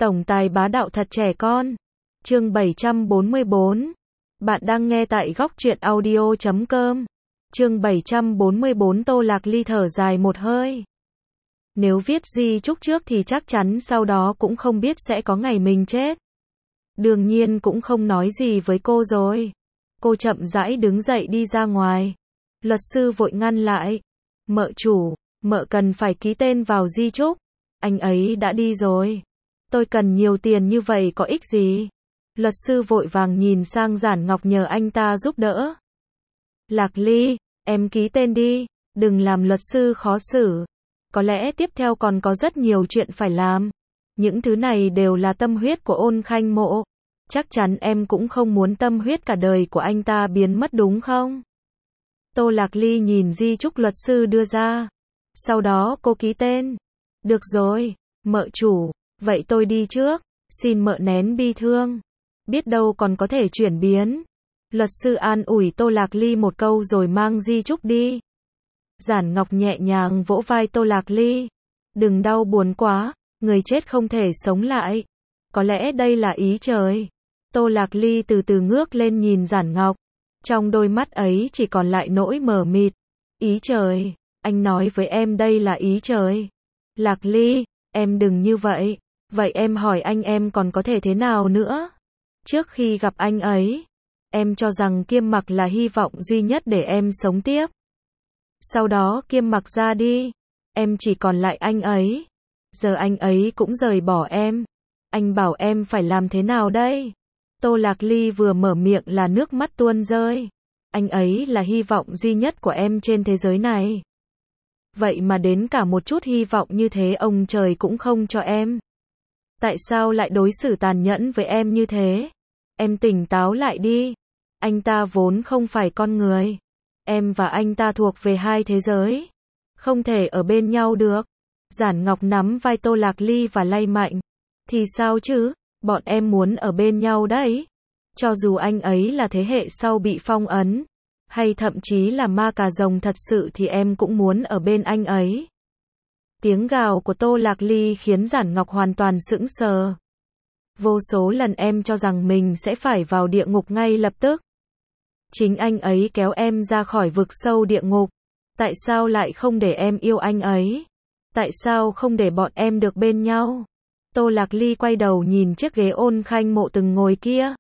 Tổng tài bá đạo thật trẻ con. Chương 744. Bạn đang nghe tại góc truyện audio.com. Chương 744. Tô Lạc Ly thở dài một hơi. Nếu viết di chúc trước thì chắc chắn sau đó cũng không biết sẽ có ngày mình chết. Đương nhiên cũng không nói gì với cô rồi. Cô chậm rãi đứng dậy đi ra ngoài. Luật sư vội ngăn lại. Mợ chủ, mợ cần phải ký tên vào di chúc. Anh ấy đã đi rồi. Tôi cần nhiều tiền như vậy có ích gì? Luật sư vội vàng nhìn sang Giản Ngọc nhờ anh ta giúp đỡ. Lạc Ly, em ký tên đi, đừng làm luật sư khó xử. Có lẽ tiếp theo còn có rất nhiều chuyện phải làm. Những thứ này đều là tâm huyết của Ôn Khanh Mộ. Chắc chắn em cũng không muốn tâm huyết cả đời của anh ta biến mất đúng không? Tô Lạc Ly nhìn di chúc luật sư đưa ra. Sau đó cô ký tên. Được rồi, mợ chủ, vậy tôi đi trước. Xin mợ nén bi thương. Biết đâu còn có thể chuyển biến. Luật sư an ủi Tô Lạc Ly một câu rồi mang di chúc đi. Giản Ngọc nhẹ nhàng vỗ vai Tô Lạc Ly. Đừng đau buồn quá, người chết không thể sống lại. Có lẽ đây là ý trời. Tô Lạc Ly từ từ ngước lên nhìn Giản Ngọc. Trong đôi mắt ấy chỉ còn lại nỗi mờ mịt. Ý trời, anh nói với em đây là ý trời. Lạc Ly, em đừng như vậy. Vậy em hỏi anh em còn có thể thế nào nữa? Trước khi gặp anh ấy, em cho rằng Kiêm Mặc là hy vọng duy nhất để em sống tiếp. Sau đó Kiêm Mặc ra đi, em chỉ còn lại anh ấy. Giờ anh ấy cũng rời bỏ em. Anh bảo em phải làm thế nào đây? Tô Lạc Ly vừa mở miệng là nước mắt tuôn rơi. Anh ấy là hy vọng duy nhất của em trên thế giới này. Vậy mà đến cả một chút hy vọng như thế ông trời cũng không cho em. Tại sao lại đối xử tàn nhẫn với em như thế? Em tỉnh táo lại đi. Anh ta vốn không phải con người. Em và anh ta thuộc về hai thế giới. Không thể ở bên nhau được. Giản Ngọc nắm vai Tô Lạc Ly và lay mạnh. Thì sao chứ? Bọn em muốn ở bên nhau đấy. Cho dù anh ấy là thế hệ sau bị phong ấn, hay thậm chí là ma cà rồng thật sự thì em cũng muốn ở bên anh ấy. Tiếng gào của Tô Lạc Ly khiến Giản Ngọc hoàn toàn sững sờ. Vô số lần em cho rằng mình sẽ phải vào địa ngục ngay lập tức. Chính anh ấy kéo em ra khỏi vực sâu địa ngục. Tại sao lại không để em yêu anh ấy? Tại sao không để bọn em được bên nhau? Tô Lạc Ly quay đầu nhìn chiếc ghế Ôn Khanh Mộ từng ngồi kia.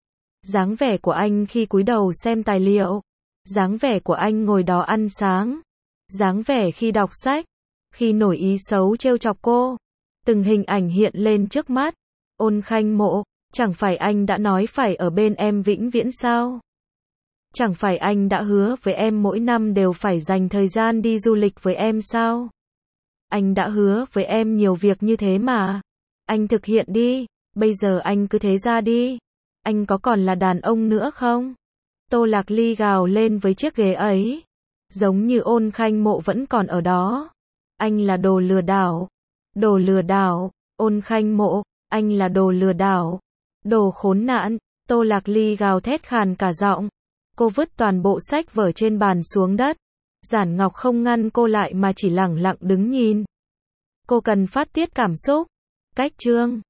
Dáng vẻ của anh khi cúi đầu xem tài liệu. Dáng vẻ của anh ngồi đó ăn sáng. Dáng vẻ khi đọc sách. Khi nổi ý xấu trêu chọc cô. Từng hình ảnh hiện lên trước mắt. Ôn Khanh Mộ, chẳng phải anh đã nói phải ở bên em vĩnh viễn sao? Chẳng phải anh đã hứa với em mỗi năm đều phải dành thời gian đi du lịch với em sao? Anh đã hứa với em nhiều việc như thế mà. Anh thực hiện đi, bây giờ anh cứ thế ra đi. Anh có còn là đàn ông nữa không? Tô Lạc Ly gào lên với chiếc ghế ấy. Giống như Ôn Khanh Mộ vẫn còn ở đó. Anh là đồ lừa đảo. Đồ lừa đảo. Ôn Khanh Mộ, anh là đồ lừa đảo. Đồ khốn nạn. Tô Lạc Ly gào thét khàn cả giọng. Cô vứt toàn bộ sách vở trên bàn xuống đất. Giản Ngọc không ngăn cô lại mà chỉ lẳng lặng đứng nhìn. Cô cần phát tiết cảm xúc. Cách chương